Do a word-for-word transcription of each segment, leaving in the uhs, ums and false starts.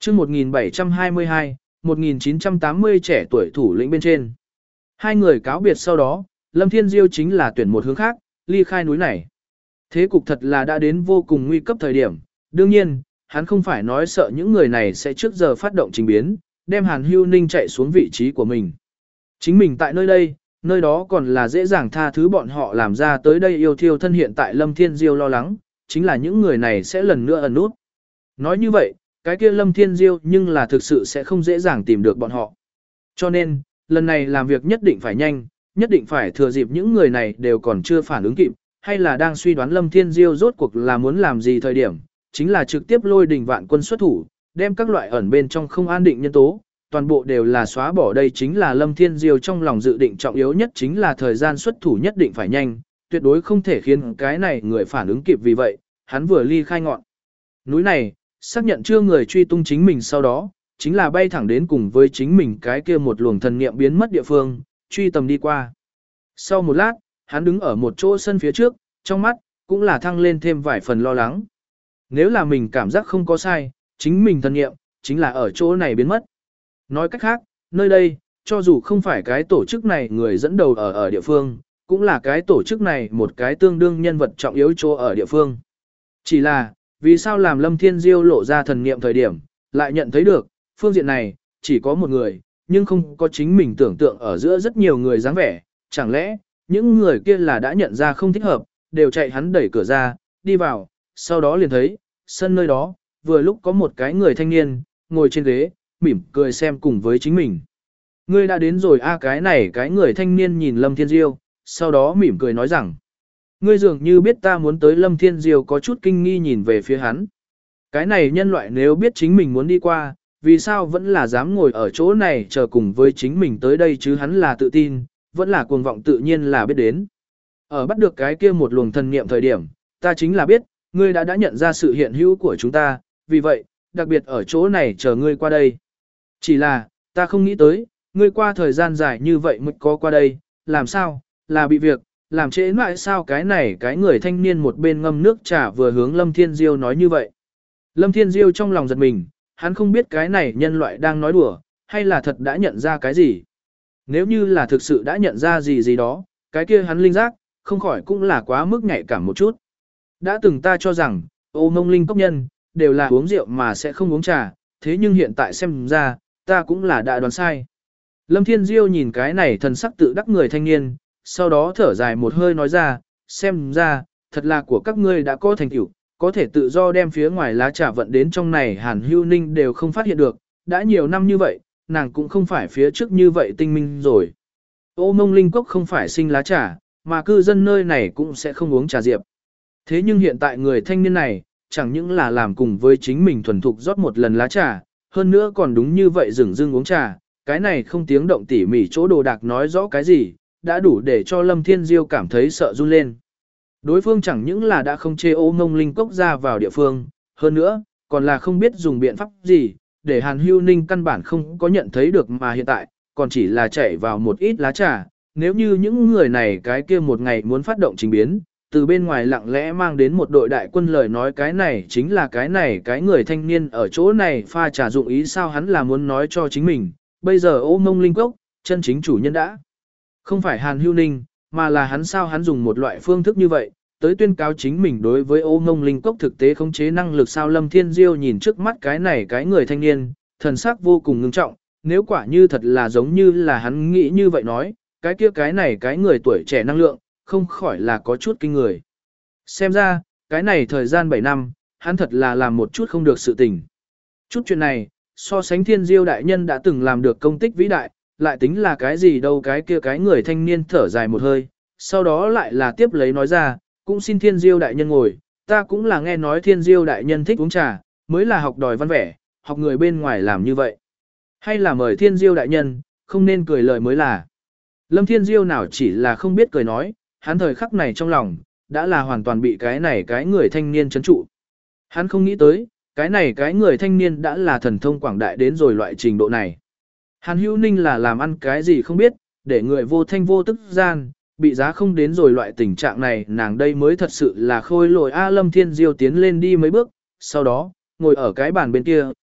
chương một nghìn bảy trăm hai mươi hai, một nghìn chín trăm tám mươi trẻ tuổi thủ lĩnh bên trên. Hai người cáo biệt sau đó, Lâm Thiên Diêu chính là tuyển một hướng khác, ly khai núi này. Thế cục thật là đã đến vô cùng nguy cấp thời điểm, đương nhiên, hắn không phải nói sợ những người này sẽ trước giờ phát động trình biến, đem Hàn Hưu Ninh chạy xuống vị trí của mình. Chính mình tại nơi đây, nơi đó còn là dễ dàng tha thứ bọn họ làm ra tới đây yêu thiêu thân hiện tại Lâm Thiên Diêu lo lắng, chính là những người này sẽ lần nữa ẩn nút. Nói như vậy, cái kia Lâm Thiên Diêu nhưng là thực sự sẽ không dễ dàng tìm được bọn họ. Cho nên, lần này làm việc nhất định phải nhanh, nhất định phải thừa dịp những người này đều còn chưa phản ứng kịp, hay là đang suy đoán Lâm Thiên Diêu rốt cuộc là muốn làm gì thời điểm, chính là trực tiếp lôi đình vạn quân xuất thủ, đem các loại ẩn bên trong không an định nhân tố, toàn bộ đều là xóa bỏ. Đây chính là Lâm Thiên Diêu trong lòng dự định trọng yếu nhất, chính là thời gian xuất thủ nhất định phải nhanh, tuyệt đối không thể khiến cái này người phản ứng kịp. Vì vậy, hắn vừa ly khai ngọn núi này, xác nhận chưa người truy tung chính mình sau đó, chính là bay thẳng đến cùng với chính mình cái kia một luồng thần niệm biến mất địa phương, truy tầm đi qua. Sau một lát, hắn đứng ở một chỗ sân phía trước, trong mắt cũng là thăng lên thêm vài phần lo lắng. Nếu là mình cảm giác không có sai, chính mình thần niệm chính là ở chỗ này biến mất. Nói cách khác, nơi đây, cho dù không phải cái tổ chức này người dẫn đầu ở ở địa phương, cũng là cái tổ chức này một cái tương đương nhân vật trọng yếu chỗ ở địa phương. Chỉ là, vì sao làm Lâm Thiên Diêu lộ ra thần niệm thời điểm, lại nhận thấy được, phương diện này, chỉ có một người, nhưng không có chính mình tưởng tượng ở giữa rất nhiều người dáng vẻ, chẳng lẽ, những người kia là đã nhận ra không thích hợp, đều chạy hắn đẩy cửa ra, đi vào, sau đó liền thấy, sân nơi đó, vừa lúc có một cái người thanh niên, ngồi trên ghế, mỉm cười xem cùng với chính mình. Ngươi đã đến rồi a cái này cái người thanh niên nhìn Lâm Thiên Diêu, sau đó mỉm cười nói rằng, ngươi dường như biết ta muốn tới. Lâm Thiên Diêu có chút kinh nghi nhìn về phía hắn. Cái này nhân loại nếu biết chính mình muốn đi qua, vì sao vẫn là dám ngồi ở chỗ này chờ cùng với chính mình tới đây chứ? Hắn là tự tin, vẫn là cuồng vọng, tự nhiên là biết đến. Ở bắt được cái kia một luồng thần niệm thời điểm, ta chính là biết, ngươi đã đã nhận ra sự hiện hữu của chúng ta, vì vậy, đặc biệt ở chỗ này chờ ngươi qua đây. Chỉ là, ta không nghĩ tới, ngươi qua thời gian dài như vậy mới có qua đây, làm sao, là bị việc, làm trễ lại sao? Cái này cái người thanh niên một bên ngâm nước trà vừa hướng Lâm Thiên Diêu nói như vậy. Lâm Thiên Diêu trong lòng giật mình, hắn không biết cái này nhân loại đang nói đùa, hay là thật đã nhận ra cái gì. Nếu như là thực sự đã nhận ra gì gì đó, cái kia hắn linh giác, không khỏi cũng là quá mức nhạy cảm một chút. Đã từng ta cho rằng, ô mông linh cốc nhân, đều là uống rượu mà sẽ không uống trà, thế nhưng hiện tại xem ra, ta cũng là đã đoán sai. Lâm Thiên Diêu nhìn cái này thần sắc tự đắc người thanh niên, sau đó thở dài một hơi nói ra, xem ra, thật là của các ngươi đã có thành tựu, có thể tự do đem phía ngoài lá trà vận đến trong này. Hàn Hưu Ninh đều không phát hiện được, đã nhiều năm như vậy, nàng cũng không phải phía trước như vậy tinh minh rồi. Ô mông linh cốc không phải sinh lá trà, mà cư dân nơi này cũng sẽ không uống trà diệp. Thế nhưng hiện tại người thanh niên này, chẳng những là làm cùng với chính mình thuần thục rót một lần lá trà, hơn nữa còn đúng như vậy dừng dưng uống trà, cái này không tiếng động tỉ mỉ chỗ đồ đạc nói rõ cái gì, đã đủ để cho Lâm Thiên Diêu cảm thấy sợ run lên. Đối phương chẳng những là đã không chê ô mông linh cốc ra vào địa phương, hơn nữa, còn là không biết dùng biện pháp gì, để Hàn Hưu Ninh căn bản không có nhận thấy được, mà hiện tại, còn chỉ là chạy vào một ít lá trà. Nếu như những người này cái kia một ngày muốn phát động trình biến, từ bên ngoài lặng lẽ mang đến một đội đại quân, lời nói cái này chính là cái này cái người thanh niên ở chỗ này pha trà dụng ý sao? Hắn là muốn nói cho chính mình, bây giờ ô mông linh cốc, chân chính chủ nhân đã không phải Hàn Hưu Ninh, mà là hắn. Sao hắn dùng một loại phương thức như vậy, tới tuyên cáo chính mình đối với ô mông linh cốc thực tế khống chế năng lực sao? Lâm Thiên Diêu nhìn trước mắt cái này cái người thanh niên, thần sắc vô cùng ngưng trọng, nếu quả như thật là giống như là hắn nghĩ như vậy nói, cái kia cái này cái người tuổi trẻ năng lượng, không khỏi là có chút kinh người. Xem ra, cái này thời gian bảy năm, hắn thật là làm một chút không được sự tình. Chút chuyện này, so sánh Thiên Diêu đại nhân đã từng làm được công tích vĩ đại, lại tính là cái gì đâu? Cái kia cái người thanh niên thở dài một hơi, sau đó lại là tiếp lấy nói ra, cũng xin Thiên Diêu đại nhân ngồi, ta cũng là nghe nói Thiên Diêu đại nhân thích uống trà, mới là học đòi văn vẻ, học người bên ngoài làm như vậy. Hay là mời Thiên Diêu đại nhân, không nên cười lời mới là. Lâm Thiên Diêu nào chỉ là không biết cười nói, hắn thời khắc này trong lòng, đã là hoàn toàn bị cái này cái người thanh niên trấn trụ. Hắn không nghĩ tới, cái này cái người thanh niên đã là thần thông quảng đại đến rồi loại trình độ này. Hàn Hữu Ninh là làm ăn cái gì không biết, để người vô thanh vô tức gian, bị giá không đến rồi loại tình trạng này, nàng đây mới thật sự là khôi lỗi. A Lâm Thiên Diêu tiến lên đi mấy bước, sau đó, ngồi ở cái bàn bên kia,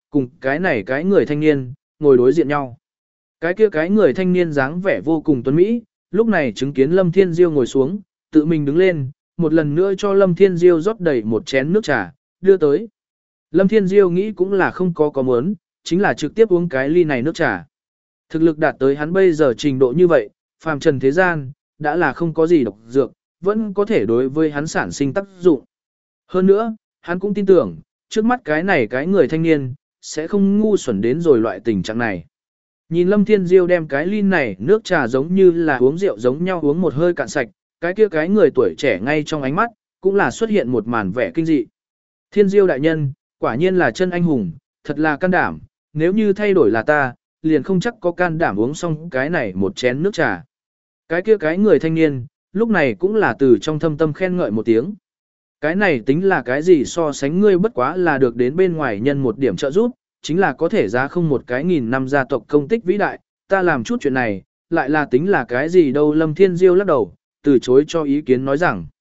cùng cái này cái người thanh niên, ngồi đối diện nhau. Cái kia cái người thanh niên dáng vẻ vô cùng tuấn mỹ, lúc này chứng kiến Lâm Thiên Diêu ngồi xuống, tự mình đứng lên, một lần nữa cho Lâm Thiên Diêu rót đầy một chén nước trà, đưa tới. Lâm Thiên Diêu nghĩ cũng là không có có muốn, chính là trực tiếp uống cái ly này nước trà. Thực lực đạt tới hắn bây giờ trình độ như vậy, phàm trần thế gian, đã là không có gì độc dược, vẫn có thể đối với hắn sản sinh tác dụng. Hơn nữa, hắn cũng tin tưởng, trước mắt cái này cái người thanh niên, sẽ không ngu xuẩn đến rồi loại tình trạng này. Nhìn Lâm Thiên Diêu đem cái ly này nước trà giống như là uống rượu giống nhau uống một hơi cạn sạch, cái kia cái người tuổi trẻ ngay trong ánh mắt, cũng là xuất hiện một màn vẻ kinh dị. Thiên Diêu đại nhân, quả nhiên là chân anh hùng, thật là can đảm, nếu như thay đổi là ta, liền không chắc có can đảm uống xong cái này một chén nước trà. Cái kia cái người thanh niên, lúc này cũng là từ trong thâm tâm khen ngợi một tiếng. Cái này tính là cái gì so sánh ngươi bất quá là được đến bên ngoài nhân một điểm trợ giúp, chính là có thể giá không một cái nghìn năm gia tộc công tích vĩ đại, ta làm chút chuyện này, lại là tính là cái gì đâu. Lâm Thiên Diêu lắc đầu, từ chối cho ý kiến nói rằng.